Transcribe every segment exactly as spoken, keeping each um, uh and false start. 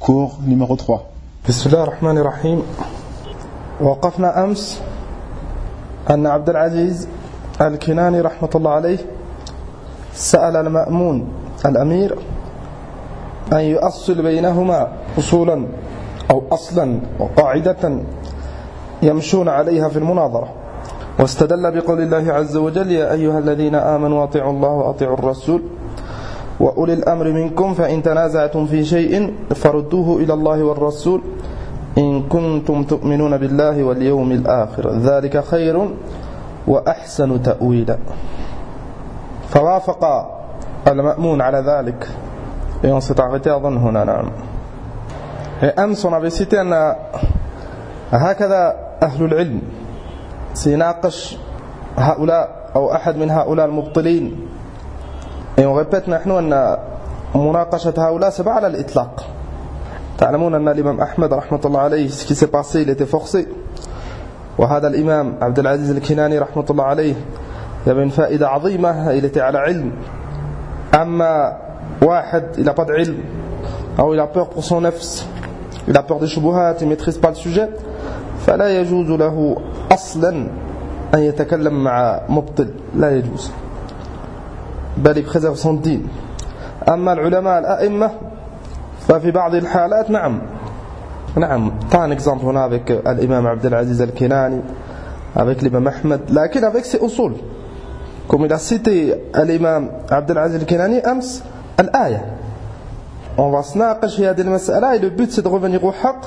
cours numéro trois. بسم الله الرحمن الرحيم. وقفنا أمس أن عبد العزيز الكناني رحمة الله عليه سأل المأمون الأمير أن يؤصل بينهما أصولا أو أصلا وقاعدة يمشون عليها في المناظرة، واستدل بقول الله عز وجل: يا أيها الذين آمنوا أطيعوا الله وأطيعوا الرسول وأولي الأمر منكم فإن تنازعتم في شيء فردوه إلى الله والرسول إن كنتم تؤمنون بالله واليوم الآخر ذلك خير وأحسن تأويلا. فوافق المأمون على ذلك et on s'est arrêté أظن هنا. نعم. Et أمس on avait cité أن هكذا أهل العلم سيناقش هؤلاء أو أحد من هؤلاء المبطلين. Et on répète نحن أن مناقشة هؤلاء سبع على الإطلاق. تعلمون أن الإمام أحمد رحمة الله عليه ce qui s'est passé il était forcé. وهذا الإمام عبد العزيز الكناني رحمة الله عليه il avait une فائدة عظيمة, il était على علم. أما واحد il n'a pas de علم أو il a peur pour son nafs, il a peur des shubuhat, il ne maîtrise pas le sujet, فلا يجوز له أصلا أن يتكلم مع مبطل, لا يجوز, بل يبخزه son دين. أما العلماء الأئمة ففي بعض الحالات نعم نعم طان exemple هنا avec الإمام عبد العزيز الكناني, avec l'imam Ahmed, لكن avec ses usul comme il a cité l'imam عبد العزيز الكناني أمس الآية. On va se ناقش في هذه المسألة et le but c'est de revenir au haqq,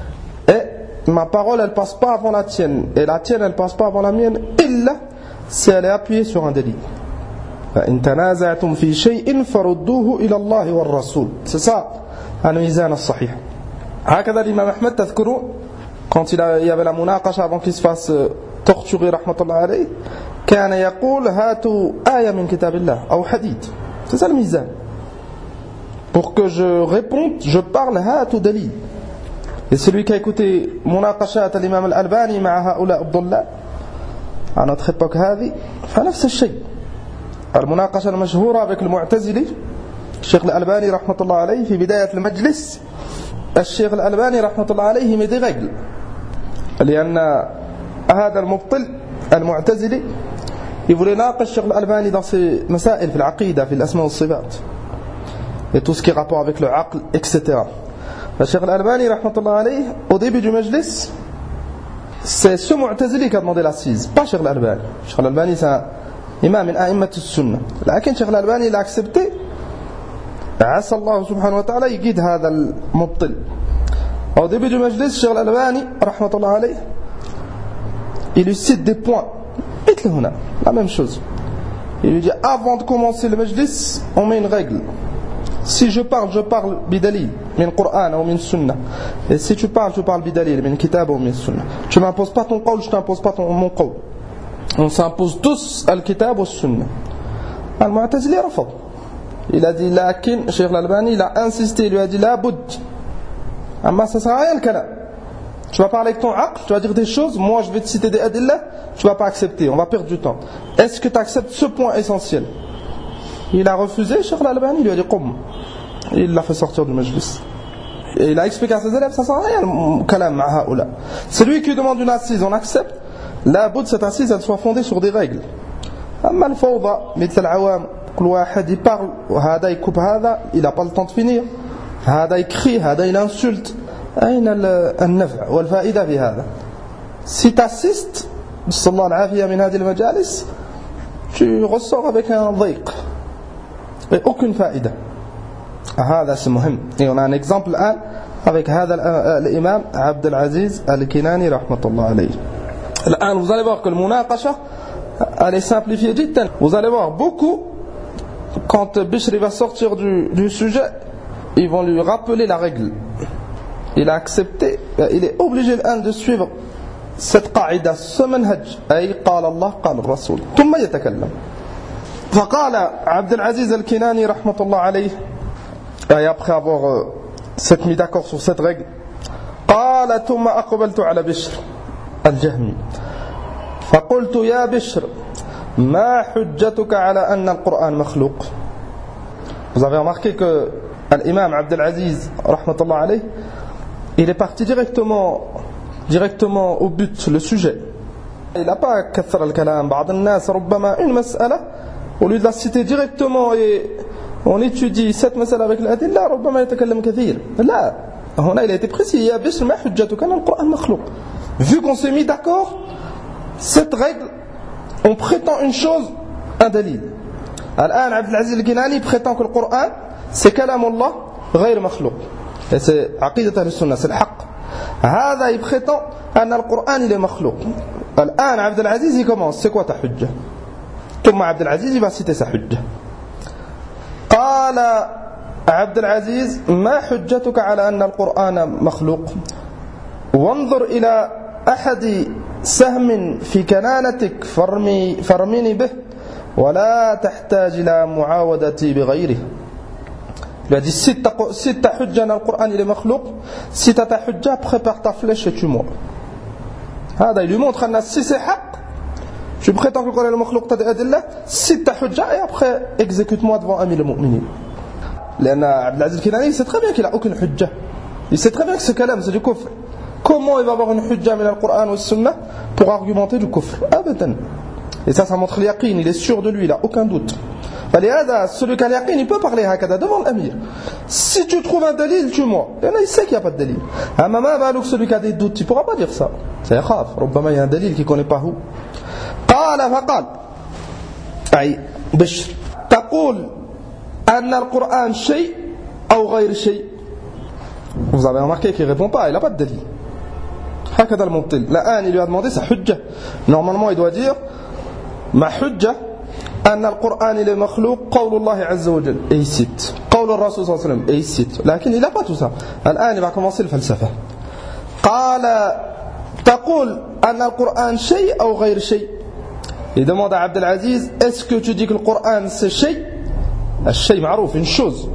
et ma parole elle passe pas avant la tienne et la tienne elle passe pas avant la mienne إلا si elle est appuyée sur un délit. فإن تنازعتم في شيء فردوه إلى الله والرسول. C'est ça الميزان الصحيح. هكذا الإمام أحمد تذكروا quand il y avait la munaqasha avant qu'il se fasse torturer رحمة الله عليه, كان يقول هاتوا آية من كتاب الله أو حديث. C'est ça le mizan. Pour que je réponde, je parle هاتوا دليل. Et celui qui a écouté munaqashat l'imam al-Albani مع هؤلاء الضلال à notre époque هذه فنفس الشيء. المناقشة المشهورة avec المعتزلي الشيخ الألباني رحمة الله عليه في بداية المجلس, الشيخ الألباني رحمة الله عليه met des règles لأن هذا المبطل المعتزلي il voulait ناقش الشيخ الألباني dans ses مسائل في العقيدة في الأسماء والصفات et tout ce qui est rapport avec le aql, et cetera. الشيخ الألباني رحمة الله عليه au début du majlis c'est ce معتزلي qui a demandé l'assise, pas الشيخ الألباني. الشيخ الألباني c'est un imam من أئمة السنة, لكن الشيخ الألباني il a accepté. عسى الله سبحانه وتعالى يجيد هذا المبطل. Au début du majlis, الشيخ الألباني رحمة الله عليه il lui cite des points. مثل هنا la même chose. Il lui dit avant de commencer le majlis, on met une règle. Si je parle, je parle bidalil min Qur'an ou min Sunnah. Et si tu parles, tu parles bidalil min Kitab ou min Sunnah. Tu m'imposes pas ton qawl, je t'impose pas ton, mon qawl. On s'impose tous al-Kitab ou Sunnah. Al-Mu'tazili rafad. Il a dit lakin, Cheikh Al-Albani, il a insisté, il lui a dit la boud. Amma ça sert à rien le kalam. Tu vas parler avec ton aql, tu vas dire des choses, moi je vais te citer des adillah, tu vas pas accepter, on va perdre du temps. Est-ce que tu acceptes ce point essentiel? Il a refusé, Cheikh Al-Albani, il lui a dit qum. Il l'a fait sortir du majlis. Et il a expliqué à ses élèves, ça sert à rien le kalam ma haoula. C'est lui qui demande une assise, on accepte. La boud, cette assise, elle soit fondée sur des règles. Amma al-fawda, mithl al-awam, كل واحد يparle وهذا يكب هذا, il n'a pas le temps de finir, هذا يكري, هذا il insulte. أين النفع والفائدة في هذا؟ Si tu assistes, صلى الله العافية من هذه المجالس, tu ressors avec un ضيق et aucune فائدة. هذا c'est مهم. Et on a un exemple الآن avec هذا الإمام عبد العزيز الكناني رحمة الله عليه. الآن vous allez voir que le munaqasha elle est simplifiée جدا. Vous allez voir beaucoup quand Bishr va sortir du, du sujet, ils vont lui rappeler la règle. Il a accepté, il est obligé de suivre cette qaïda, ce manhaj. Ay qala Allah, qala Rasul. ثم يتكلم. فقال عبد العزيز الكناني رحمة الله عليه, et après avoir s'être mis d'accord sur cette règle, قال ثم أقبلت على بشر الجهمي فقلت يا بشر ما حجتك على أن القرآن مخلوق. Vous avez remarqué que l'imam Abdel Aziz, rahmatullah alayh, il est parti directement, directement au but, le sujet. Il n'a pas kathar al-kalam. بعض الناس ربما une مسألة, au lieu de la citer directement et on étudie cette مسألة avec l'adilla, ربما يتكلم كثير. لا, هنا il a été précis. يا بشر ما حجتك أن القرآن مخلوق. Vu qu'on s'est mis d'accord, cette règle, on prétend une chose, un dalil. الآن عبد العزيز الكناني prétend que le Coran c'est كلام الله غير مخلوق. Et c'est عقيدة أهل السنة, c'est le حق. هذا il prétend أن القرآن il est مخلوق. الآن عبد العزيز il commence, c'est quoi ta حجة? ثم عبد العزيز il va citer sa حجة. قال عبد العزيز ما حجتك على أن القرآن مخلوق؟ وانظر إلى أحد سهم في كنانتك فرمي فرميني به ولا تحتاج إلى معاودتي بغيره. Il a dit si ta, si ta hujja dans le Coran il est makhlouq, si tu as ta hujja, prépare ta flèche et tue-moi. هذا il lui montre que si c'est haq, tu prétends que le Coran est makhlouq, tu as des adillah, si ta hujja et après exécute-moi devant Amir al-Mu'minin. لأن عبد العزيز الكناني il sait très bien qu'il n'a aucune hujja. Il sait très bien que ce kalam c'est du kufr. Comment il va avoir une hujja min al-Qur'an ou al-Sunnah pour argumenter du kufr? Abadan. Et ça, ça montre l'yaqin, il est sûr de lui, il n'a aucun doute. Celui qui a l'yaqin, il peut parler hakada devant l'amir. Si tu trouves un dalil, tue-moi. Il sait qu'il n'y a pas de dalil. Celui qui a des doutes, il ne pourra pas dire ça. C'est yakhaf. Rubbama il y a un dalil qu'il ne connaît pas où. قال فقال أي بشر تقول أن القرآن شيء أو غير شيء. Vous avez remarqué qu'il ne répond pas, il n'a pas de dalil. هكذا المبطل. Là, il lui a demandé sa hujja. Normalement, il doit dire ma hujja أن القرآن il est مخلوق قول الله عز وجل. Et il cite. قول الرسول صلى الله عليه وسلم. Et il cite. لكن il n'a pas tout ça. الآن il va commencer le falsafa. قال تقول أن القرآن شيء أو غير شيء. Il demande à Abdel Aziz, est-ce que tu dis que le Coran c'est شيء؟ الشيء معروف, une chose.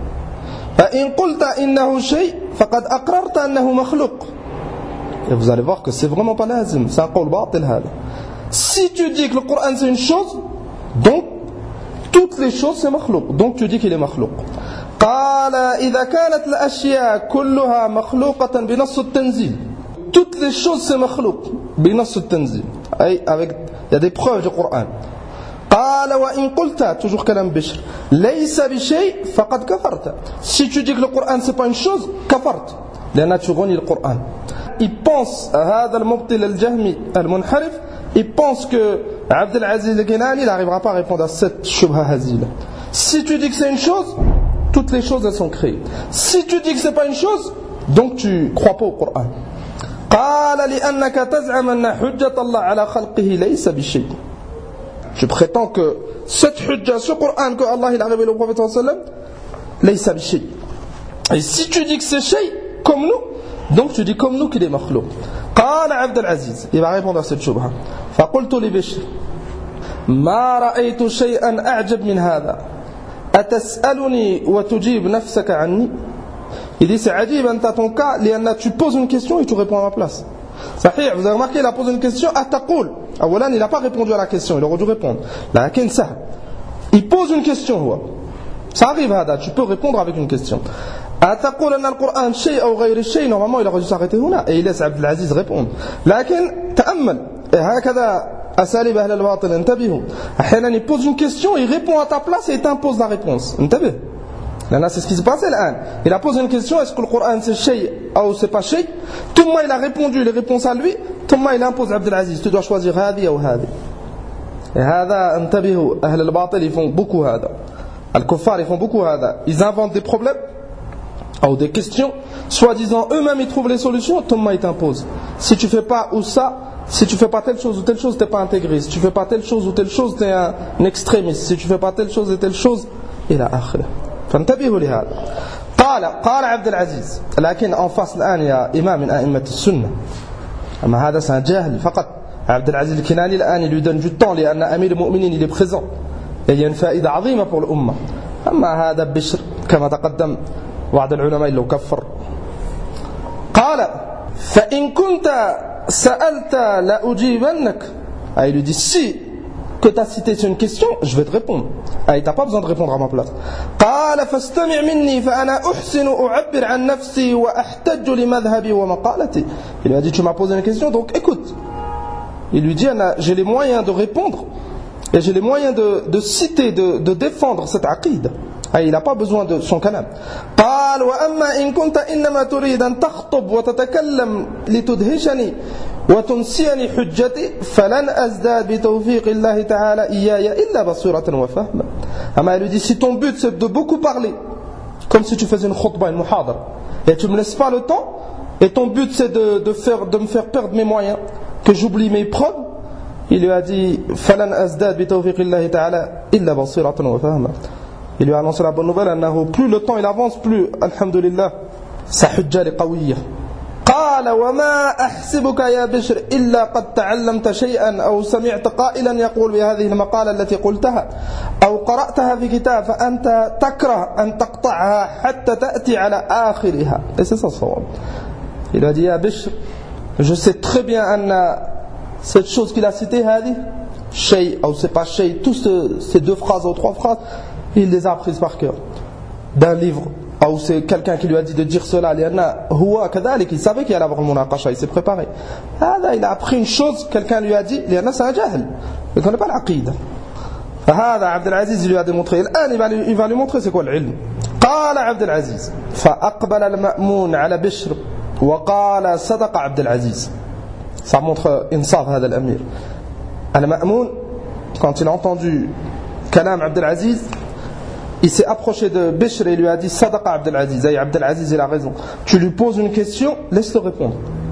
فإن قلت إنه شيء فقد أقررت أنه مخلوق. Et vous allez voir que c'est vraiment pas lazim, c'est un qawl batil hada. Si tu dis que le Coran c'est une chose, donc toutes les choses c'est makhlouq, donc tu dis qu'il est makhlouq. قال إذا كانت الأشياء كلها مخلوقة بنص التنزيل. Toutes les choses c'est makhlouq بنص التنزيل. أي avec il y a des preuves du Coran. قال وإن قلت toujours كلام بشر ليس بشيء فقد كفرت. Si tu dis que le Coran c'est pas une chose, كفرت. لأن tu renies le Coran. Il pense هذا المبطل الجهمي المنحرف, il pense que Abdel Aziz al-Kinani n'arrivera pas à répondre à cette shubha hazila. Si tu dis que c'est une chose, toutes les choses elles sont créées. Si tu dis que c'est pas une chose, donc tu crois pas au Coran. قال لأنك تزعم أن حجة الله على خلقه ليس بشيء. Je prétends que cette hujja, ce Coran que Allah il a révélé au prophète sallallahu alayhi wa sallam, ليس بشيء. Et si tu dis que c'est shay, comme nous, donc tu dis comme nous qu'il est makhlouq. قال عبد العزيز, il va répondre à cette shubha. فقلت لبشر ما رأيت شيئا أعجب من هذا أتسألني وتجيب نفسك عني. Il dit c'est adib anta ton cas, لأن tu poses une question et tu réponds à ma place. Sahih, vous avez remarqué, il a posé une question, ataqul. Awalan, il n'a pas répondu à la question, il aurait dû répondre. Lakin sahl. Il pose une question. Ça arrive, hada, tu peux répondre avec une question. أتقول أن القرآن شيء أو غير شيء. Normalement il aurait dû s'arrêter هنا et il laisse Abdel Aziz répondre. لكن تأمل هكذا أساليب أهل الباطل. انتبهوا. أحيانا il pose une question, il répond à ta place et il t'impose la réponse. انتبه. Là c'est ce qui s'est passé الآن. Il a posé une question, est-ce que le Coran c'est شيء ou c'est pas شيء. ثم il a répondu les réponses à lui. ثم il impose Abdel Aziz, tu dois choisir هذه أو هذه. Et هذا انتبهوا أهل الباطل ils font beaucoup هذا. الكفار ils font beaucoup هذا. Ils inventent des problèmes ou des questions, soi-disant eux-mêmes ils trouvent les solutions, Thomas ils t'imposent. Si tu fais pas ou ça, si tu fais pas telle chose ou telle chose, t'es pas intégré. Si tu fais pas telle chose ou telle chose, t'es un extrémiste. Si tu fais pas telle chose et telle chose, il a akhir. فانتبهوا لهذا. قال قال عبد العزيز لكن en face الآن يا إمام من أئمة السنة. أما هذا c'est un جاهل فقط. عبد العزيز الكناني الآن il lui donne du temps لأن أمير المؤمنين il est présent. Et il y a une faïda عظيمة pour l'umma. أما هذا بشر كما تقدم بعض العلماء لو كفر. قال فإن كنت سألت لأجيبنك. Il lui dit si que que tu as cité c'est une question, je vais te répondre. Ah, tu n'as pas besoin de répondre à ma place. قال فاستمع مني فأنا أحسن أعبر عن نفسي وأحتج لمذهبي ومقالتي. Il lui a dit tu m'as posé une question donc écoute. Il lui dit j'ai les moyens de répondre et j'ai les moyens de, de citer, de, de défendre cette aqid. Ah, il n'a pas besoin de son kalam. قال وأما إن كنت إنما تريد أن تخطب وتتكلم لتدهشني وتنسيني حجتي فلن أزداد بتوفيق الله تعالى إياي إلا بصيرة وفهما. أما il lui dit si ton but c'est de beaucoup parler comme si tu faisais une khutbah, une muhadara et tu me laisses pas le temps et ton but c'est de, de, faire, de me faire perdre mes moyens que j'oublie mes preuves, il lui a dit فلن أزداد بتوفيق الله تعالى إلا بصيرة وفهما. Il lui a annoncé la bonne nouvelle أنه plus le temps il avance plus alhamdulillah sa hujja est qawiyya. قال وما أحسبك يا بشر إلا قد تعلمت شيئا أو سمعت قائلا يقول بهذه المقالة التي قلتها أو قرأتها في كتاب فأنت تكره أن تقطعها حتى تأتي على آخرها. Et c'est ça الصواب. Il a dit يا بشر je sais très bien أن cette chose qu'il a citée هذه شيء أو c'est pas شيء, tous ce, ces deux phrases ou trois phrases il les a apprises par cœur d'un livre ou c'est quelqu'un qui lui a dit de dire cela il savait qu'il allait avoir une munaqasha, il s'est préparé. Il a appris une chose, quelqu'un lui a dit c'est un jahl, il ne connaît pas l'aqida. Abd al-Aziz il lui a démontré, il va lui, il va lui montrer c'est quoi l'ilm. قال عبد العزيز فأقبل المأمون على بشر وقال صدق عبد العزيز. Ça montre insaf هذا الأمير. Al-Ma'moun quand il a entendu kalam Abd al-Aziz, il s'est approché de Bishr et lui a dit Sadaqa Abd al-Aziz, et Abd al-Aziz il a raison. Tu lui poses une question, laisse-le répondre.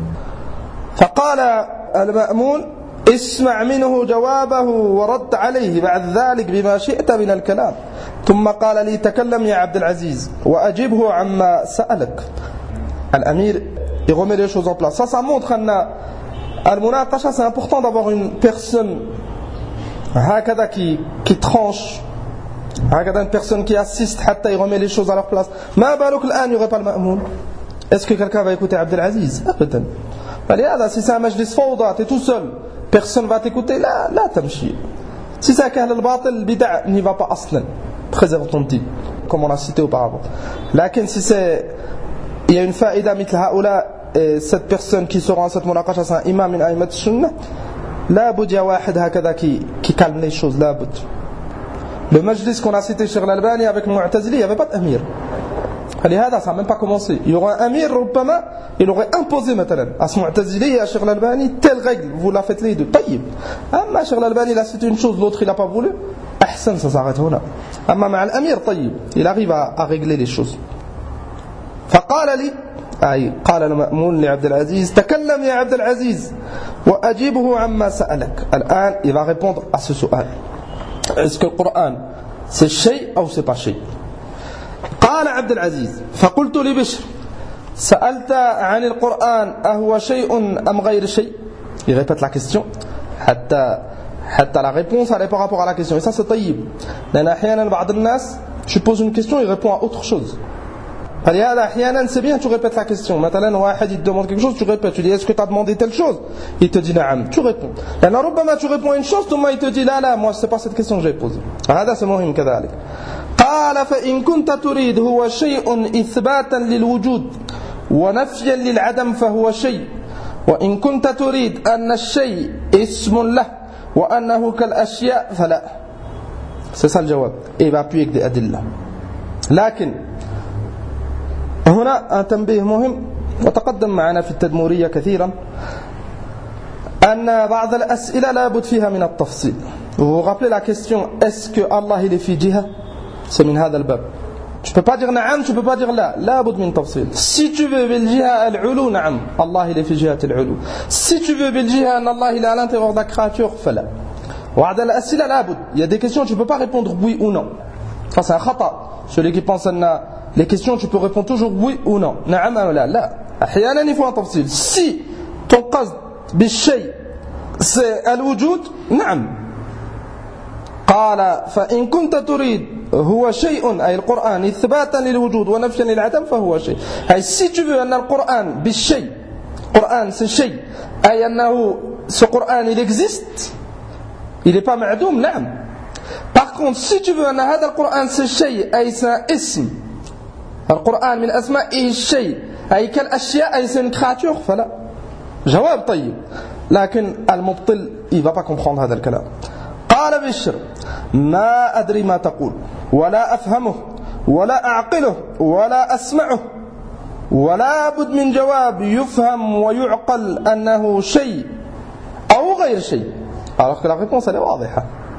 فقال المأمون اسمع منه جوابه ورد عليه بعد ذلك بما شئت من الكلام ثم قال لي تكلم يا عبد العزيز وأجبه عما سألك. L'Amir il remet les choses en place. Ça, ça montre que al-munaqasha c'est important d'avoir une personne hakada qui, qui tranche, hakada une personne qui assiste hatta il remet les choses à leur place. Ma baluk l'an, il n'y aurait pas le ma'moun. Est-ce que quelqu'un va écouter Abd al-Aziz? Abadan. Si c'est un majlis fawda, tu es tout seul, personne va t'écouter, là, là tamshi. Si c'est un kahl al-batil, bid'a n'y va pas aslan. Préserve ton dit, comme on l'a cité auparavant. Lakin si c'est, il y a une faïda mithl haoula, et cette personne qui sera en cette munaqasha, c'est un imam min a'immat sunnah, la boud ya wahid hakada qui, qui calme les choses, la boud. Le majlis qu'on a cité chez l'Albani avec Mu'tazili, il n'y avait pas d'amir. لهذا ça n'a même pas commencé. Il y aura un amir, ربما, il aurait imposé maintenant à ce Mu'tazili et à Cheikh l'Albani telle règle, vous la faites les deux. طيب. أما Cheikh l'Albani il a cité une chose, l'autre il n'a pas voulu. أحسن, ça s'arrête là. أما مع الأمير طيب, il arrive à, à régler les choses. فقال لي أي قال المأمون لعبد العزيز تكلم يا عبد العزيز وأجيبه عما سألك. الآن il va répondre à ce سؤال. Est-ce que le Coran c'est شيء أو c'est pas شيء? قال عبد العزيز فقلت لبشر سألت عن القرآن أهو شيء أم غير شيء. Il répète la question حتى حتى la réponse elle est par rapport à la question. Et ça c'est طيب. لأن أحيانا بعض الناس tu poses une question il répond à autre chose. فلهذا أحيانا c'est bien tu répètes la question. مثلا واحد il te demande quelque chose tu répètes, tu dis est-ce que tu as demandé telle chose, il te dit نعم, tu réponds. لأن ربما tu réponds une chose ثم il te dit لا لا moi c'est pas cette question que j'ai posée. هذا c'est مهم كذلك. قال فإن كنت تريد هو شيء إثباتا للوجود ونفيا للعدم فهو شيء وإن كنت تريد أن الشيء اسم له وأنه كالأشياء فلا. C'est ça le جواب. Et il va appuyer avec des أدلة. لكن هنا تنبيه مهم وتقدم معنا في التدمورية كثيرا أن بعض الأسئلة لا بد فيها من التفصيل. Vous vous rappelez la question est-ce que Allah il est fi jiha? C'est min hada al-bab. Tu peux pas dire na'am, tu peux pas dire la. La bud min tafsil. Si tu veux bil jiha al-ulu, na'am. Allah il est fi jihat al-ulu. Si tu veux bil jiha an Allah il est à l'intérieur de la créature, fala. Wa'ad al-asila la bud. Il y a des questions tu peux pas répondre oui ou non. Ça c'est un khata. Celui qui pense à les questions tu peux répondre toujours oui ou non. Na'am ou la. La. Ahyana il faut un tafsil. Si ton qasd bil shay c'est al-wujud, na'am. قال فإن كنت تريد هو شيء أي القرآن إثباتا للوجود ونفيا للعدم فهو شيء. أي si tu veux أن القرآن بالشيء القرآن c'est شيء أي أنه ce Coran il existe il n'est pas ma'doum, نعم. Par contre, si tu veux أن هذا القرآن c'est شيء أي c'est un اسم, القرآن من أسمائه الشيء أي كالأشياء أي c'est une créature, فلا. جواب طيب. لكن المبطل il va pas comprendre هذا الكلام. قال بشر ما أدري ما تقول ولا أفهمه ولا أعقله ولا أسمعه ولا بد من جواب يفهم ويعقل أنه شيء أو غير شيء. Alors que la réponse elle est واضحة.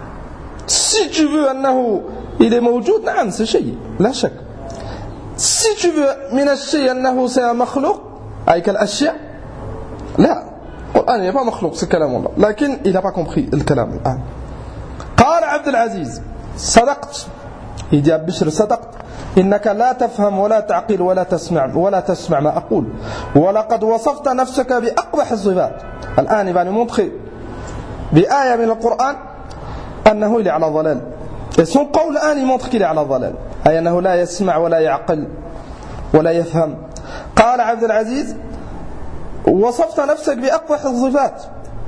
Si tu veux أنه il est موجود, نعم c'est شيء لا شك. Si tu veux من الشيء أنه c'est un مخلوق أي كالأشياء, لا, القرآن n'est pas مخلوق, c'est كلام الله, لكن il n'a pas compris الكلام الآن. قال عبد العزيز صدقت, il dit à Bishr صدقت, إنك لا تفهم ولا تعقل ولا تسمع ولا تسمع ما أقول ولقد وصفت نفسك بأقبح الصفات. الآن il va nous montrer بآية من القرآن أنه إلي على ضلال. Et son قول الآن il montre qu'il est على ضلال, أي أنه لا يسمع ولا يعقل ولا يفهم. قال عبد العزيز وصفت نفسك بأقبح الصفات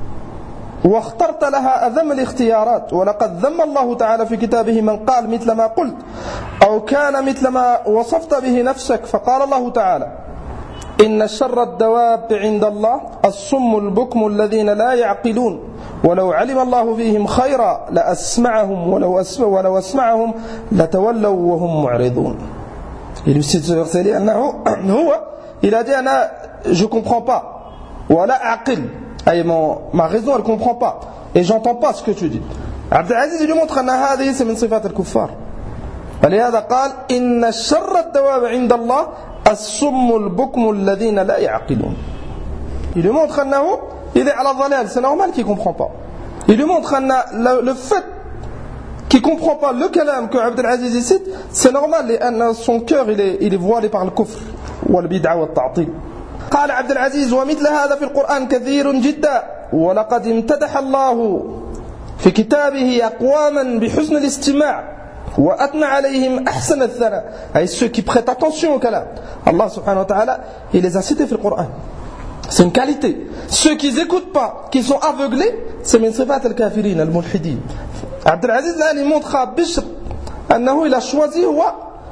واخترت لها أذم الاختيارات ولقد ذم الله تعالى في كتابه من قال مثل ما قلت أو كان مثل ما وصفت به نفسك. فقال الله تعالى إن شر الدواب عند الله الصم البكم الذين لا يعقلون ولو علم الله فيهم خيرا لأسمعهم ولو, أسمع ولو أسمعهم لتولوا وهم معرضون. Il lui cite ce verset لأنه هو il a dit أنا je comprends pas ولا أعقل, أي ma raison elle comprend pas et j'entends pas ce que tu dis. عبد العزيز lui montre أن هذه c'est من صفات الكفار, فلهذا قال إن شر الدواب عند الله الصم البكم الذين لا يعقلون. Il lui montre أنه il est à la ضلال, c'est normal qu'il comprend pas. Il lui montre أن le fait qu'il comprend pas le kalam que Abd al-Aziz cite, c'est normal لأن son cœur il est, il est voilé par le kufr والبدعة والتعطيل. قال عبد العزيز ومثل هذا في القرآن كثير جدا ولقد امتدح الله في كتابه أقواما بحسن الاستماع وأثنى عليهم أحسن الثناء, أي ceux qui prêtent attention au kalam. Allah subhanahu wa ta'ala il les a cités في القرآن, c'est une qualité. Ceux qui n'écoutent pas, qui sont aveuglés, c'est min sifat al-kafirin al-mulhidin. Abd al-Aziz là il montre à Bishr أنه il a choisi هو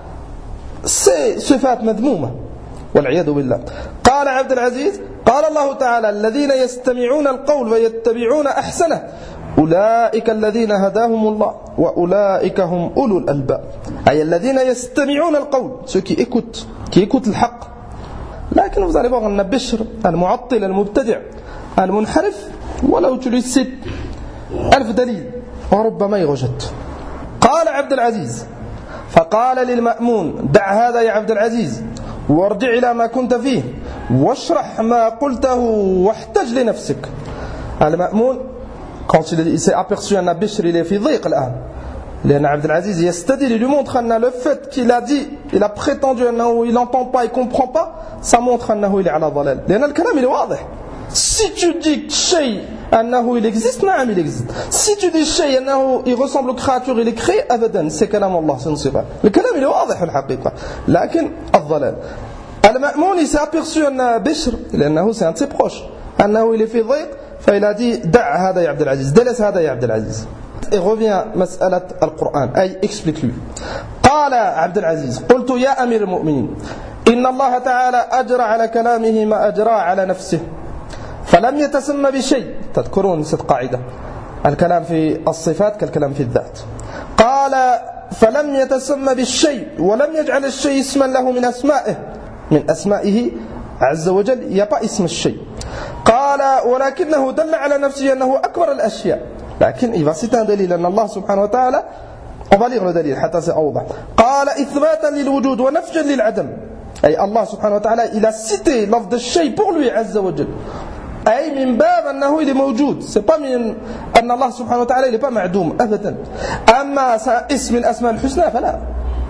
c'est صفات مذمومة والعياذ بالله. قال عبد العزيز قال الله تعالى الذين يستمعون القول ويتبعون أحسنه أولئك الذين هداهم الله وأولئك هم أولو الألباب, أي الذين يستمعون القول, ceux qui écoutent qui écoutent الحق. لكن vous allez voir أن بشر المعطل المبتدع المنحرف ولو tu lui cites ألف دليل وربما يوجد. قال عبد العزيز فقال للمأمون دع هذا يا عبد العزيز وارجع إلى ما كنت فيه واشرح ما قلته واحتج لنفسك. المأمون quand il s'est aperçu أن بشر il est في ضيق الآن, لأن عبد العزيز يستدل, il lui montre أن le fait qu'il a dit, il a prétendu أنه il n'entend pas, il comprend pas, ça montre أنه il est على ضلال, لأن الكلام il est واضح. Si tu dis شيء أنه il existe, نعم il existe. Si tu dis شيء أنه il ressemble aux créatures, il est créé, أبدا, c'est كلام الله, c'est une صفة. Le كلام il est واضح في الحقيقة, لكن الضلال. المأمون il s'est aperçu أن بشر, لأنه c'est un de ses proches, أنه il est في ضيق, فإل a dit دع هذا يا عبد العزيز, délaisse هذا يا عبد العزيز. Et revient مسألة القرآن, أي explique-lui. قال عبد العزيز قلت يا أمير المؤمنين إن الله تعالى أجرى على كلامه ما أجرى على نفسه فلم يتسمى بشيء. تذكرون ست قاعدة, الكلام في الصفات كالكلام في الذات. قال فلم يتسمى بالشيء ولم يجعل الشيء اسما له من أسمائه, من أسمائه عز وجل il n'y a pas اسم الشيء. قال ولكنه دل على نفسه أنه أكبر الأشياء. لكن il va citer un دليل أن الله سبحانه وتعالى, on va lire le دليل حتى c'est أوضح. قال إثباتا للوجود ونفجا للعدم, أي الله سبحانه وتعالى il a cité لفظ الشيء pour lui عز وجل, أي من باب أنه il est موجود, c'est pas من أن الله سبحانه وتعالى il est pas معدوم أبدا. أما اسم من أسماء الحسنى فلا.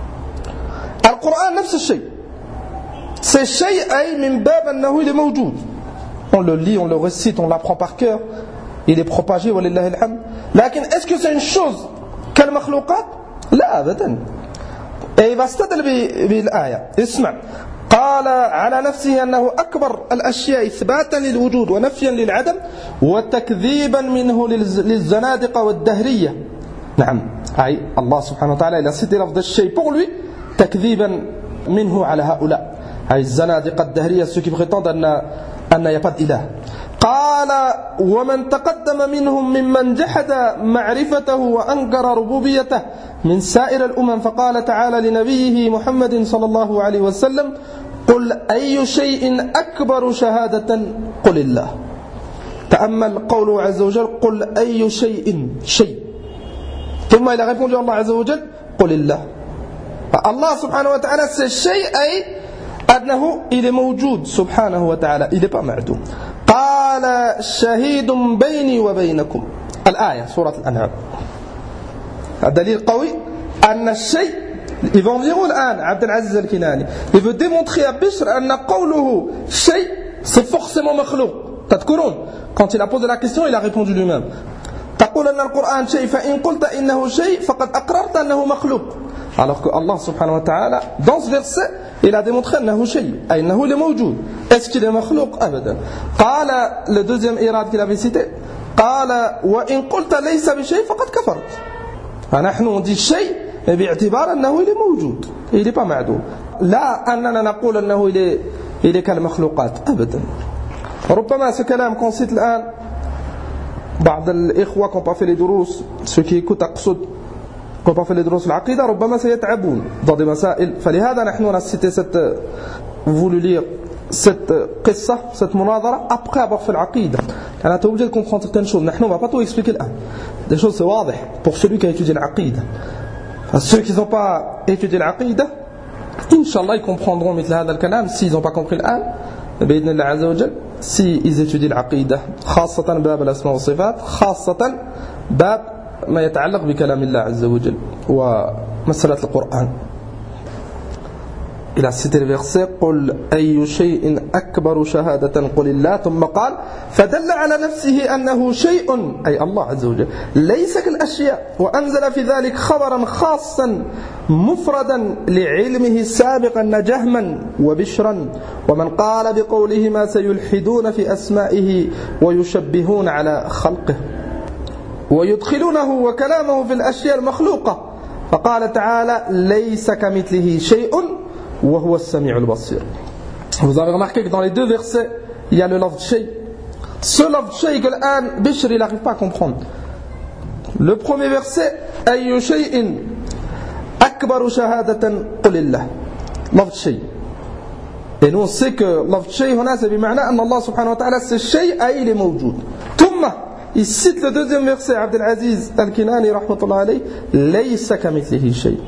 القرآن نفس الشيء, c'est شيء أي من باب أنه il est موجود, on le lit, on le récite, on l'apprend par cœur, il est propagé ولله الحمد. لكن est-ce que c'est une chose كالمخلوقات؟ لا أبدا. Et il va stadil بالآية, اسمع. قال على نفسه أنه أكبر الأشياء إثباتا للوجود ونفيا للعدم وتكذيبا منه للزنادقة والدهرية. نعم أي الله سبحانه وتعالى il a cité لفظ الشيء pour lui تكذيبا منه على هؤلاء أي الزنادقة الدهرية ceux qui prétendent أن n'y a pas d'Ilah. قال ومن تقدم منهم ممن جحد معرفته وأنكر ربوبيته من سائر الأمم فقال تعالى لنبيه محمد صلى الله عليه وسلم قل أي شيء أكبر شهادة قل الله. تأمل قوله عز وجل قل أي شيء شيء ثم إلى répondu الله عز وجل قل الله. الله سبحانه وتعالى c'est الشيء أي أنه il est موجود سبحانه وتعالى il est pas معدوم. قال شهيد بيني وبينكم الآية سورة الأنعام. الدليل قوي أن الشيء ils vont dire الآن عبد العزيز الكناني il veut démontrer à Bishr أن قوله شيء c'est forcément مخلوق. تذكرون quand il a posé la question il a répondu lui-même تقول أن القرآن شيء فإن قلت إنه شيء فقد أقررت أنه مخلوق. Alors que Allah subhanahu wa ta'ala dans ce verset il a démontré أنه شيء أي أنه il est موجود. Est-ce qu'il est مخلوق؟ أبدا. قال le deuxième إيراد qu'il avait cité قال وإن قلت ليس بشيء فقد كفرت. فنحن on dit شيء باعتبار أنه il est موجود il n'est pas معدوم لا أننا نقول أنه il est il est كالمخلوقات أبدا. ربما ce كلام qu'on cite الآن بعض الإخوة qui n'ont pas fait les دروس ceux qui écoutent أقصد qui n'ont pas fait les دروس العقيدة ربما سيتعبون dans des مسائل. فلهذا نحن on a cité cette voulu lire cette قصة cette مناظرة après avoir fait العقيدة. أنا t'es obligé de comprendre certaines choses. نحن on va pas tout expliquer الآن. Des choses c'est واضح pour celui qui a étudié العقيدة. Ceux qui n'ont pas étudié العقيدة Inch'Allah ils comprendront مثل هذا الكلام s'ils n'ont pas compris الآن بإذن الله عز وجل si ils étudient العقيدة خاصة باب الأسماء والصفات خاصة باب ما يتعلق بكلام الله عز وجل ومسألة القرآن. Il a cité le verset قل أي شيء أكبر شهادة قل الله ثم قال فدل على نفسه أنه شيء أي الله عز وجل ليس كالأشياء وأنزل في ذلك خبرا خاصا مفردا لعلمه سابقا جهما وبشرا ومن قال بقولهما سيلحدون في أسمائه ويشبهون على خلقه ويدخلونه وكلامه في الأشياء المخلوقة فقال تعالى ليس كمثله شيء وهو السميع البصير. Vous avez remarqué que dans les deux versets il y a le lafz shay. Ce lafz shay que l'an Bishr il n'arrive pas à comprendre. Le premier verset أي شيء أكبر شهادة قل الله lafz shay. Et nous on sait que lafz shay هنا c'est بمعنى أن الله سبحانه وتعالى c'est الشيء أي il est موجود. ثم il cite le deuxième verset عبد العزيز الكناني رحمة الله عليه ليس كمثله شيء.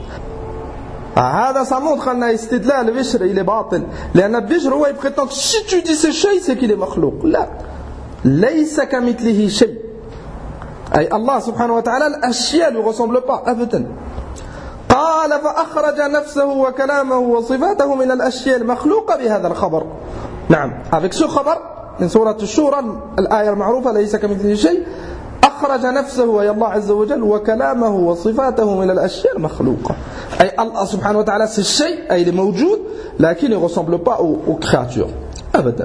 هذا ça montre أن استدلال بشر il est باطل لأن بشر هو prétend si tu dis ce شيء c'est qu'il est مخلوق. لا ليس كمثله شيء أي الله سبحانه وتعالى الأشياء ne ressemblent pas أبدا. قال فأخرج نفسه وكلامه وصفاته من الأشياء المخلوقة بهذا الخبر. نعم avec ce خبر من سورة الشورى الآية المعروفة ليس كمثله شيء أخرج نفسه أي الله عز وجل وكلامه وصفاته من الأشياء المخلوقة أي الله سبحانه وتعالى c'est الشيء أي il est موجود لكن il ne ressemble pas aux, aux créatures أبدا.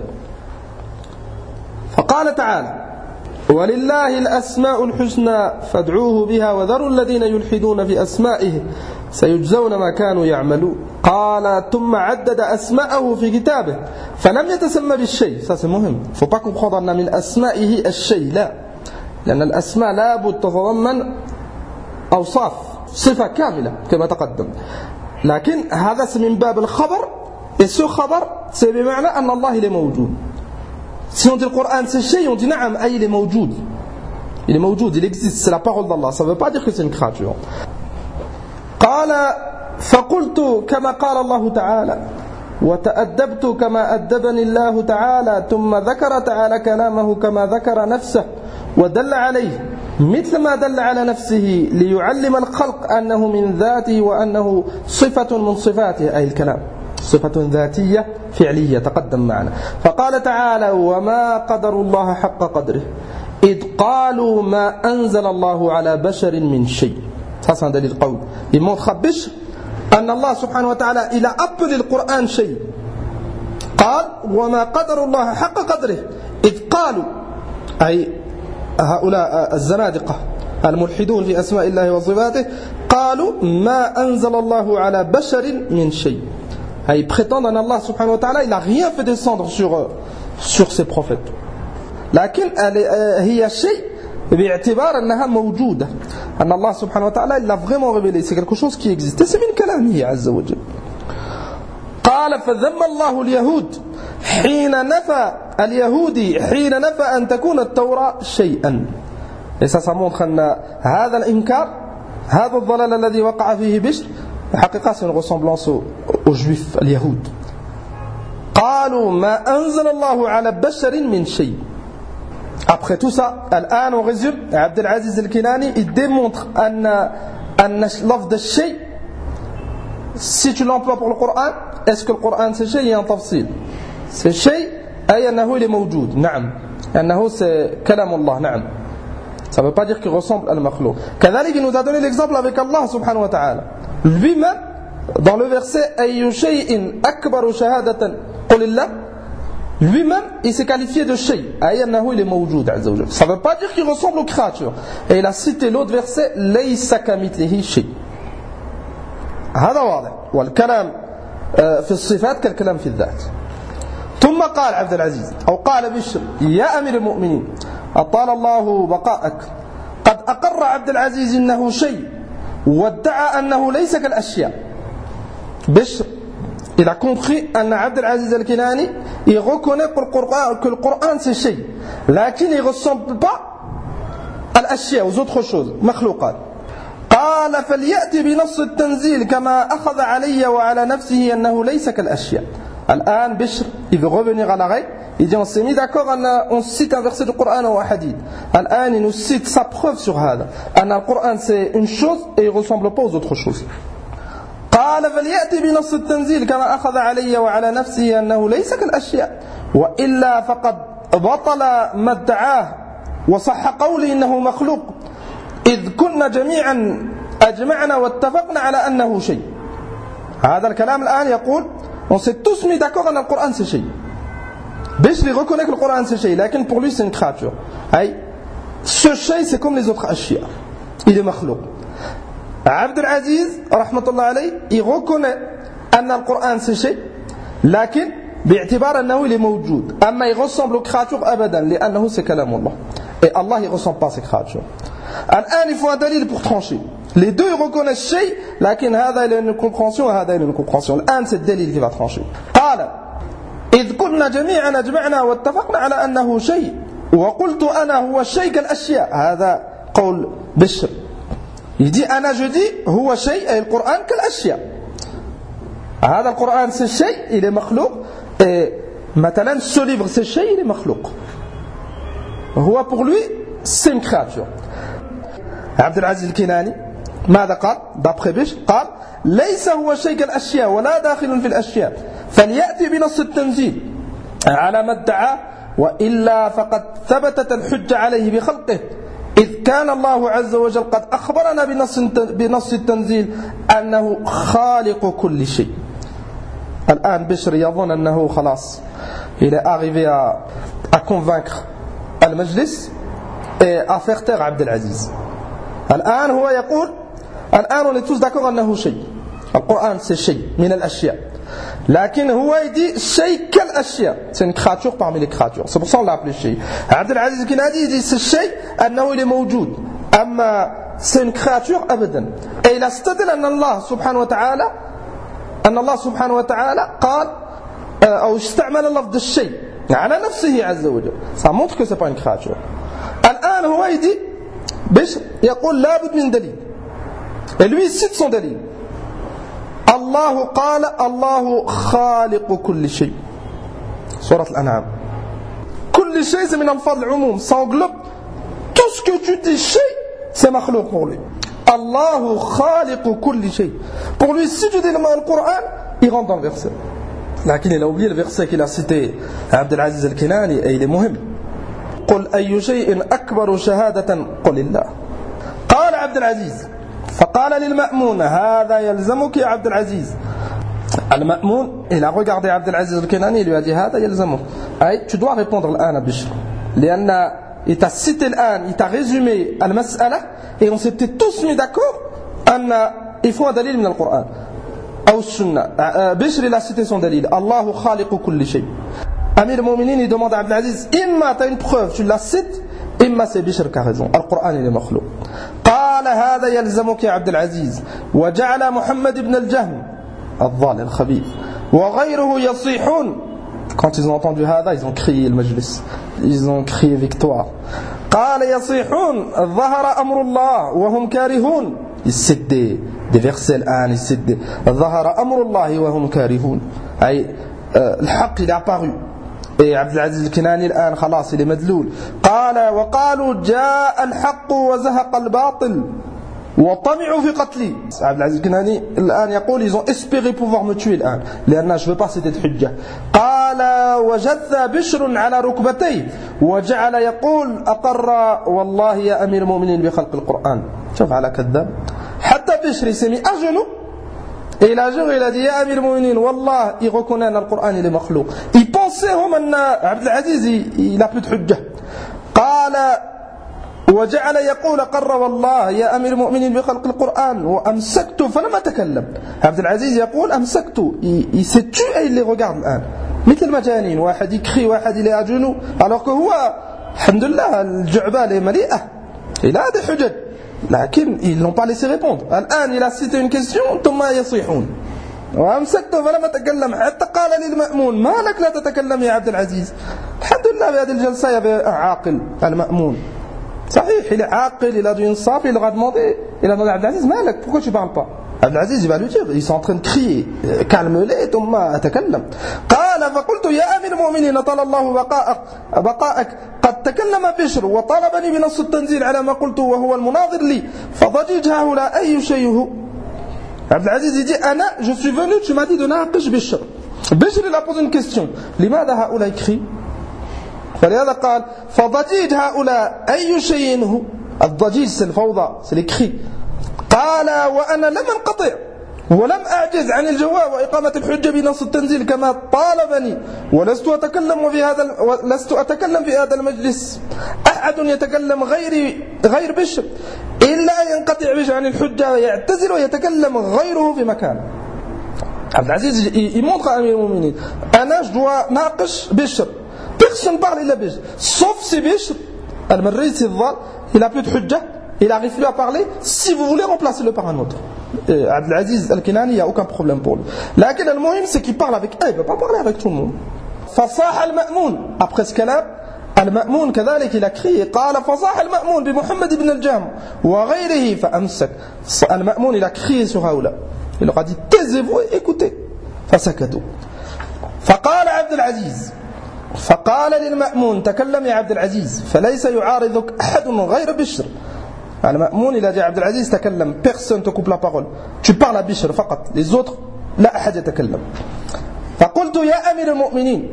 فقال تعالى ولله الأسماء الحسنى فادعوه بها وذروا الذين يلحدون في أسمائه سيجزون ما كانوا يعملون. قال ثم عدد أسماءه في كتابه فلم يتسمى بالشيء. ça c'est مهم. il ne faut pas comprendre أن من أسمائه الشيء لا لأن الأسماء لابد تتضمن أوصاف صفة كاملة كما تقدم لكن هذا من باب الخبر et ce خبر c'est بمعنى أن الله il est موجود. Si on dit le Coran c'est shay, on dit نعم أي il est موجود il est موجود il existe c'est la parole d'Allah ça ne veut pas dire que c'est une créature. قال فقلت كما قال الله تعالى وتأدبت كما أدبني الله تعالى ثم ذكر تعالى كلامه كما ذكر نفسه ودل عليه مثل ما دل على نفسه ليعلم الخلق أنه من ذاته وأنه صفة من صفاته أي الكلام صفة ذاتية فعلية تقدم معنا. فقال تعالى وما قدر الله حق قدره إذ قالوا ما أنزل الله على بشر من شيء. Ça c'est un دليل قوي. Il montre à Bishr أن الله سبحانه وتعالى il a appelé le Coran شيء قال وما قدر الله حق قدره إذ قالوا أي هؤلاء الزنادقة الملحدون في أسماء الله وصفاته قالوا ما أنزل الله على بشر من شيء. Ils prétendent en Allah subhanahu wa ta'ala, il n'a rien fait descendre sur, sur ses prophètes. لكن هي شيء باعتبار أنها موجودة. أن الله سبحانه وتعالى il l'a vraiment révélé. C'est quelque chose qui existe. C'est من كلامه عز وجل. قال فذم الله اليهود حين نفى اليهودي حين نفى أن تكون التوراة شيئا. Et ça, ça montre أن هذا الإنكار هذا الضلال الذي وقع فيه بشر الحقيقة c'est une ressemblance aux, aux juifs اليهود. قالوا ما أنزل الله على بشر من شيء. Après tout ça, الآن on résume, Abdel Aziz Al-Kinani il démontre أن أن لفظ الشيء si tu l'emploies pour le Coran, est-ce que le Coran c'est شيء? Il y a un tafsil. C'est شيء أي أنه il est موجود. نعم. أنه c'est كلام الله. نعم. Ça ne veut pas dire qu'il ressemble à al-makhlouq. كذلك il nous a donné l'exemple avec Allah subhanahu wa ta'ala. Lui-même, dans le verset أي شيء أكبر شهادة قل الله, lui-même il s'est qualifié de shay, أي أنه il est موجود عز وجل. Ça ne veut pas dire qu'il ressemble aux créatures. Et il a cité l'autre verset ليس كمثله شيء. هذا واضح. والكلام في الصفات كالكلام في الذات. ثم قال عبد العزيز أو قال بشر يا أمير المؤمنين أطال الله بقاءك قد أقر عبد العزيز إنه شيء وادعى أنه ليس كالأشياء. بشر il a compris أن عبد العزيز الكناني il reconnaît que le Coran c'est شيء لكن il ne ressemble pas à الأشياء aux autres choses مخلوقات. قال فليأتي بنص التنزيل كما أخذ علي وعلى نفسه أنه ليس كالأشياء. الآن بشر il veut revenir à la règle. Il dit on s'est mis d'accord, on cite un verset du Coran ou un hadith. الآن il nous cite sa preuve sur هذا. أن le Coran c'est une chose et il ne ressemble pas aux autres choses. قال فليأتي بنص التنزيل كما أخذ علي وعلى نفسه أنه ليس كالأشياء وإلا فقد بطل ما ادعاه وصح قولي إنه مخلوق إذ كنا جميعا أجمعنا واتفقنا على أنه شيء. هذا الكلام الآن يقول on s'est tous mis d'accord أن القرآن c'est شيء. Bishr reconnaît que le Coran c'est شيء لكن pour lui c'est une créature. أي ce شيء c'est comme les autres أشياء. Il est مخلوق. عبد العزيز رحمة الله عليه il reconnaît أن القرآن c'est شيء لكن باعتبار أنه il est موجود. أما il ressemble aux créatures أبدا لأنه c'est كلام الله. Et Allah il ressemble pas à ces créatures. الآن il faut un dalil pour trancher. Les deux ils reconnaissent شيء لكن هذا il a une compréhension وهذا il a une compréhension. الآن c'est le dalil qui va trancher. قال إذ كنا جميعا أجمعنا واتفقنا على أنه شيء وقلت أنا هو الشيء كالأشياء. هذا قول بشر. Il dit أنا je dis هو شيء أي القرآن كالأشياء. هذا القرآن c'est شيء il est مخلوق. Et مثلا ce livre c'est شيء il est مخلوق. هو pour lui c'est une créature. عبد العزيز الكناني ماذا قال؟ d'après بشر قال ليس هو شيء كالأشياء ولا داخل في الأشياء فليأتي بنص التنزيل على ما ادعى وإلا فقد ثبتت الحجة عليه بخلقه إذ كان الله عز وجل قد أخبرنا بنص بنص التنزيل أنه خالق كل شيء. الآن بشر يظن أنه خلاص il est arrivé à, à convaincre المجلس et à faire taire عبد العزيز. الآن هو يقول الآن on est tous d'accord أنه شيء. القرآن c'est شيء من الأشياء. لكن هو يدي شيء كالأشياء. C'est une créature parmi les créatures. C'est pour ça on l'a appelé شيء. عبد العزيز الكناني dit c'est شيء أنه il est موجود. أما c'est une créature أبدا. Et il a staté أن الله سبحانه وتعالى أن الله سبحانه وتعالى قال أو استعمل لفظ الشيء على نفسه عز وجل. Ça montre que c'est pas une créature. الآن هو يدي بشر يقول لابد من دليل. Et lui il cite son dalil. الله قال الله خالق كل شيء. سورة الأنعام. كل شيء c'est من ألفاظ العموم. Ça englobe tout ce que tu dis شيء c'est مخلوق pour lui. الله خالق كل شيء. Pour lui si tu dis le Coran il rentre dans le verset. لكن il a oublié le verset qu'il a cité عبد العزيز الكناني et il est مهم. قل أي شيء أكبر شهادة قل الله. قال عبد العزيز فقال للمأمون هذا يلزمك يا عبد العزيز Al-Ma'moun, il a regardé Abdelaziz al-Kinani et lui a dit هذا يلزمك. Aïe, tu dois répondre الآن Bishr. لأن il t'a cité الآن, il t'a résumé al-mas'ala et on s'était tous mis d'accord qu'il faut un dalil من القرآن أو السنة. Bishr il a cité son dalil. Allahu khaliqu kulli shay. Amir al-Mu'minin il demande à Abdelaziz, imma t'as une preuve, tu la cites, imma c'est Bishr qui a raison. Al-Qur'an il est makhlouq. قال هذا يلزمك يا عبد العزيز. وجعل محمد بن الجهم الضال الخبيث وغيره يصيحون. Quand ils ont entendu هذا, ils ont crié le majlis, ils ont crié victoire. قال يصيحون ظهر أمر الله وهم كارهون. Ils citent des, des versets الآن, ils citent des ظهر أمر الله وهم كارهون. أي الحق il est apparu. Et Abdelaziz al-Kinani الآن خلاص il est مدلول. قال وقالوا جاء الحق وزهق الباطل وطمعوا في قتلي. Abdelaziz al-Kinani الآن يقول ils ont espéré pouvoir me tuer الآن لأن je veux pas citer de حجة. قال وجث بشر على ركبتيه وجعل يقول أقر والله يا أمير المؤمنين بخلق القرآن. شوف على كذاب. حتى بشر s'est mis à genoux et il a juré, il a dit يا أمير المؤمنين والله il reconnaît que le Coran il est makhlouq. Il pensait هم أن Abdelaziz il a plus de حجة. قال وجعل يقول قر والله يا أمير المؤمنين بخلق القرآن وأمسكت فلم أتكلم. عبد العزيز يقول أمسكت, il s'est tué et il les regarde الآن مثل المجانين, واحد يكري واحد إلى أجنه alors que هو الحمد لله الجعبة مليئة, il a des حجج لكن ils n'ont pas laissé répondre. الآن il a cité une question ثم يصيحون وأمسكت فلم أتكلم حتى قال للمأمون ما لك لا تتكلم يا عبد العزيز. الحمد لله بهذه الجلسة يا عاقل المأمون صحيح, il est عاقل, il a du insaf, il leur a demandé, il a demandé à Abdelaziz, Malak, pourquoi tu parles pas? Abdelaziz il va lui dire, ils sont en train de crier, calme-les, ثم أتكلم. قال فقلت يا أمير المؤمنين طال الله بقاءك بقاءك قد تكلم بشر وطلبني بنص التنزيل على ما قلت وهو المناظر لي فضجيج هؤلاء أي شيء. Abdelaziz il dit, أنا, je suis venu, tu m'as dit de ناقش بشر. بشر il a posé une question, لماذا هؤلاء crient? فلهذا قال فضجيج هؤلاء أي شيء هو. الضجيج c'est الفوضى, c'est les cris. قال وأنا لم انقطع ولم أعجز عن الجواب وإقامة الحجة بنص التنزيل كما طالبني ولست أتكلم في هذا لست أتكلم في هذا المجلس أحد يتكلم غير غير بشر إلا ينقطع بشر عن الحجة ويعتزل ويتكلم غيره في مكان. عبد العزيز il montre à Amir al-Mu'minin, أنا je dois ناقش بشر, personne parle إلا بشر sauf si بشر المريسي الضال il a plus de حجة, il n'arrive plus à parler. Si vous voulez remplacer-le par un autre, Abdelaziz al-Kinani, il n'y a aucun problème pour lui. Lakin al-Muhim, c'est qu'il parle avec eux, il ne peut pas parler avec tout le monde. فصاح المأمون, après ce كلام المأمون كذلك il a crié, قال فصاح المأمون بمحمد بن الجهم وغيره فأمسك. المأمون il a crié sur هؤلاء, il leur a dit taisez-vous et écoutez. فسكتوا. فقال عبد العزيز فقال للمأمون تكلم يا عبد العزيز فليس يعارضك أحد غير بشر. المأمون il a dit à Abdelaziz تكلم, personne te coupe la parole, tu parles à Bishr فقط, les autres لا أحد يتكلم. فقلت يا أمير المؤمنين,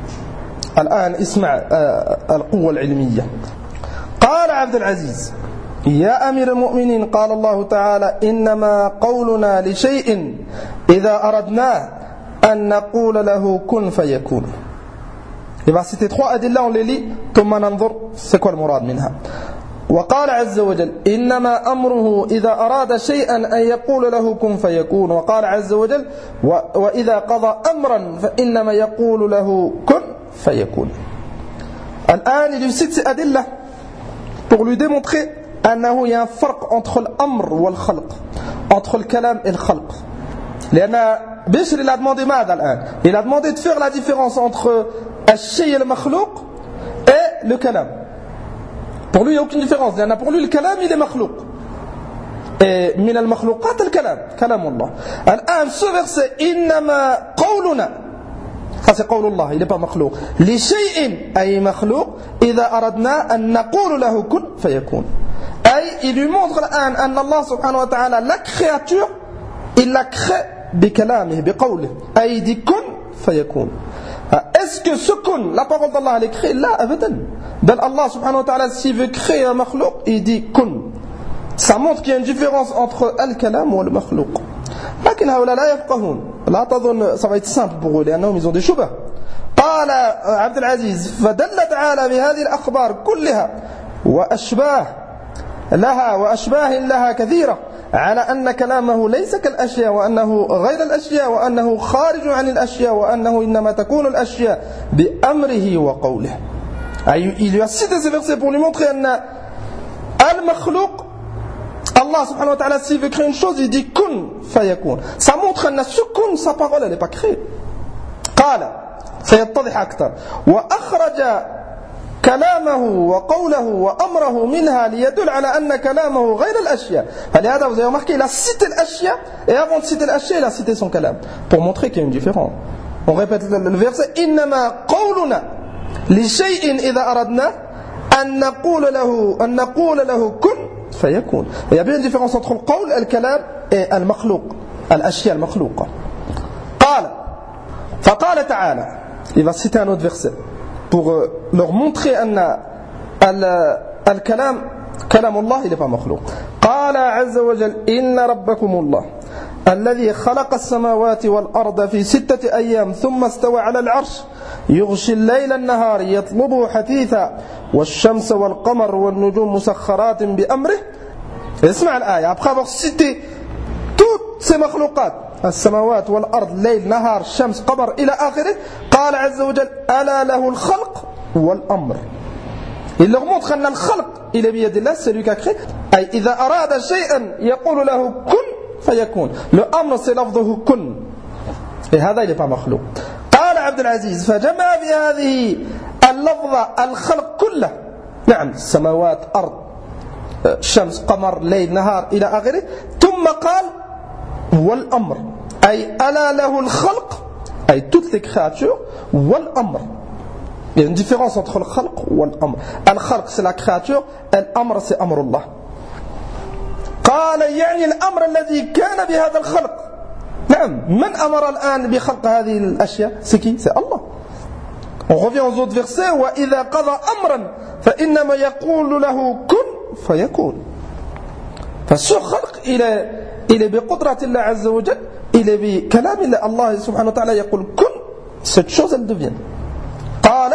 الآن اسمع القوة العلمية. قال عبد العزيز يا أمير المؤمنين قال الله تعالى إنما قولنا لشيء إذا أردناه أن نقول له كن فيكون. Il va citer trois adilla, on les lit, ثم ننظر c'est quoi le murad منها. وقال عز وجل إنما أمره إذا أراد شيئا أن يقول له كن فيكون. وقال عز وجل وإذا قضى أمرا فإنما يقول له كن فيكون. الآن il cite ces adilla pour lui démontrer أنه il y a un فرق entre الأمر والخلق, entre le kalam et le khalq. لأن بشر il a demandé ماذا الآن, il a demandé de faire la différence entre الشيء المخلوق et le kalam. Pour lui il n'y a aucune différence, لأن pour lui le kalam il est مخلوق et من المخلوقات الكلام كلام الله. الآن ce verset إنما قولنا, ça c'est قول الله, il n'est pas مخلوق, لشيء أي مخلوق إذا أردنا أن نقول له كن فيكون. أي il lui montre الآن أن الله سبحانه وتعالى la créature il la crée بكلامه بقوله, أي il dit كن فيكون. Est-ce que ce kun, la parole d'Allah, elle est créée? Là, abadan. Ben Allah subhanahu wa ta'ala, s'il veut créer un makhlouq, il dit kun. Ça montre qu'il y a une différence entre al-kalam ou al-makhlouq. لكن هؤلاء لا يفقهون. لا تظن ça va être simple pour eux لأنهم ils ont des شبهة. قال عبد العزيز فدل تعالى بهذه الأخبار كلها وأشباه لها وأشباه لها كثيرة على أن كلامه ليس كالأشياء وأنه غير الأشياء وأنه خارج عن الأشياء وأنه إنما تكون الأشياء بأمره وقوله. Il lui a cité ces versets pour lui montrer أن المخلوق Allah subhanahu wa ta'ala s'il veut créer une chose il dit kun fayakun. Ça montre أن ce kun sa parole elle n'est pas créée. قال سيتضح أكثر وأخرج كلامه وقوله وأمره منها ليدل على أن كلامه غير الأشياء. فلهذا vous avez remarqué il a cité l'ashya et avant de citer l'ashya il a cité son kalam pour montrer qu'il y a une différence. On répète le verset إنما قولنا لشيء إذا أردنا أن نقول له أن نقول له كن فيكون. Il y a bien une différence entre le qawl et le kalam et المخلوق الأشياء المخلوقة. قال فقال تعالى il va citer un autre verset pour leur montrer أن الكلام كلام الله il n'est pas مخلوق. قال عز وجل إن ربكم الله الذي خلق السماوات والأرض في ستة أيام ثم استوى على العرش يغشي الليل النهار يطلبه حثيثا والشمس والقمر والنجوم مسخرات بأمره. اسمع الآية après avoir cité toutes ces مخلوقات السماوات والأرض ليل نهار شمس قمر إلى آخره قال عز وجل ألا له الخلق والأمر. Il leur montre أن الخلق il est بيد الله c'est lui qui a créé. أي إذا أراد شيئا يقول له كن فيكون. Le أمر c'est لفظه كن et هذا il n'est pas مخلوق. قال عبد العزيز فجمع بهذه اللفظة الخلق كله نعم السماوات أرض شمس قمر ليل نهار إلى آخره ثم قال والأمر أي ألا له الخلق أي toutes les créatures والأمر. Il y a une différence entre le khalq et l'amr. الخلق c'est la créature et l'amr c'est أمر الله. قال يعني الأمر الذي كان بهذا الخلق. نعم من أمر الآن بخلق هذه الأشياء c'est qui? C'est Allah. On revient aux autres versets وإذا قضى أمرا فإنما يقول له كن فيكون. فce خلق il est il est بقدرة الله عز وجل il est بكلام الله الله سبحانه وتعالى يقول كن cette chose elle devient. قال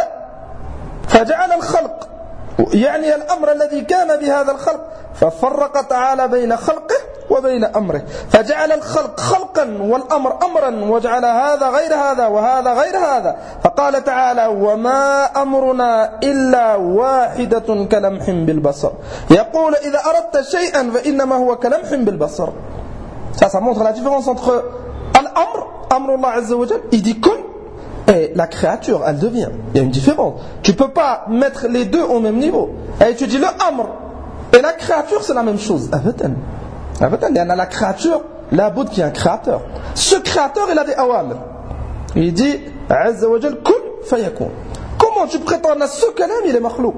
فجعل الخلق يعني الأمر الذي كان بهذا الخلق ففرق تعالى بين خلقه وبين أمره فجعل الخلق خلقا والأمر أمرا وجعل هذا غير هذا وهذا غير هذا. فقال تعالى وما أمرنا إلا واحدة كلمح بالبصر يقول إذا أردت شيئا فإنما هو كلمح بالبصر. Ça, ça montre la différence entre l'amr, amr Allah Azza wa Jal, il dit kun, et la créature, elle devient. Il y a une différence. Tu ne peux pas mettre les deux au même niveau. Et tu dis le amr et la créature, c'est la même chose. Abadan. Abadan. Il y en a la créature, la bout qui est un créateur. Ce créateur, il a des awamr. Il dit, Azza wa Jal, kun fayakun. Comment tu prétends à ce kalam, il est makhlouq.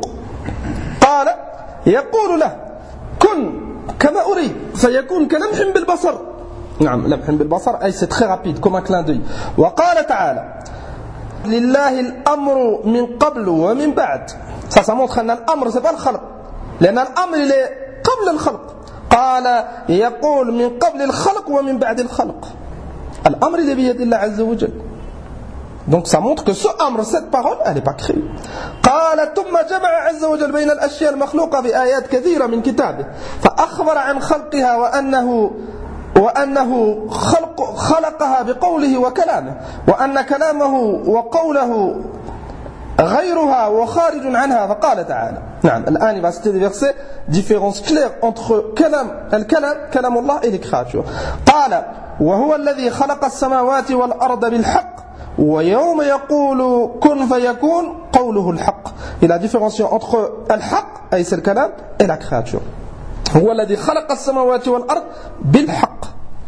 قال يقول له كن كما أريد فيكون كلمح بالبصر. نعم لمح بالبصر أي c'est très rapide comme un clin d'œil. وقال تعالى لله الأمر من قبل ومن بعد. ça ça montre أن الأمر c'est pas le خلق لأن الأمر il est قبل الخلق. قال يقول من قبل الخلق ومن بعد الخلق. الأمر il est بيد الله عز وجل. Donc ça montre que ce amr, cette parole, elle n'est pas créée. قال ثم جمع عز وجل بين الأشياء المخلوقة بآيات كثيرة من كتابه فأخبر عن خلقها وأنه وأنه خلق خلقها بقوله وكلامه وأن كلامه وقوله غيرها وخارج عنها. فقال تعالى نعم الآن il va citer des versets différence claire entre كلام الكلام كلام الله et les créatures. قال وهو الذي خلق السماوات والأرض بالحق ويوم يقول كن فيكون قوله الحق. Il a différencié entre الحق أي c'est le كلام et la créature. هو الذي خلق السماوات والأرض بالحق.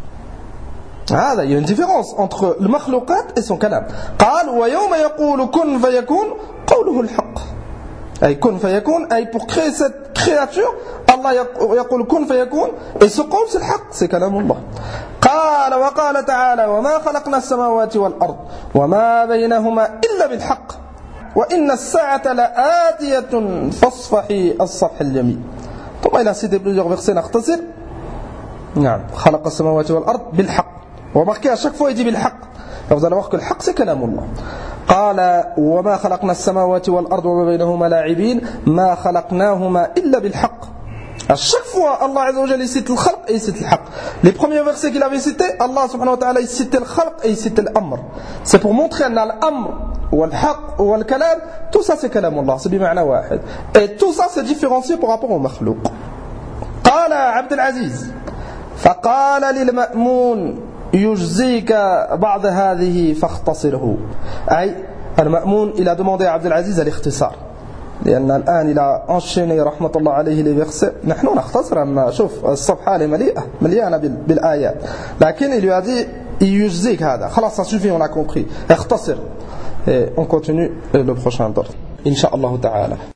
هذا il y a une différence entre le makhlouqat et son kalam. قال ويوم يقول كن فيكون قوله الحق. أي كن فيكون أي pour créer cette créature Allah يقول كن فيكون et ce قول c'est le حق c'est كلام الله. قال وقال تعالى وما خلقنا السماوات والأرض وما بينهما إلا بالحق وإن الساعة لآتية فاصفحي الصفح الجميل. ثم il a cité plusieurs versets نختصر. نعم خلق السماوات والأرض بالحق Remarquez, à chaque fois il dit بالحق. Vous allez voir que le haqq c'est kalam Allah. قال وما خلقنا السماوات والأرض وما بينهما لاعبين ما خلقناهما إلا بالحق. À chaque fois, Allah Azza wa Jalla cite le khalq et il cite le haqq. Les premiers versets qu'il avait cités, Allah subhanahu wa ta'ala il citait le khalq et il citait l'amr. C'est pour montrer que l'amr ou le haqq ou le kalam, tout ça c'est kalam Allah, c'est بمعنى واحد. Et tout ça c'est différencié par rapport au makhlouq. قال عبد العزيز فقال للمأمون يجزيك بعض هذه فاختصره. أي المأمون il a demandé à Abd al-Aziz الاختصار. لأن الآن إلى enchaîné رحمة الله عليه les versets. نحن نختصر أما شوف الصفحة مليئة مليانة بالآيات. لكن il lui a dit يجزيك هذا. خلاص ça suffit on a compris. اختصر. Et on continue le prochain dors. إن شاء الله تعالى.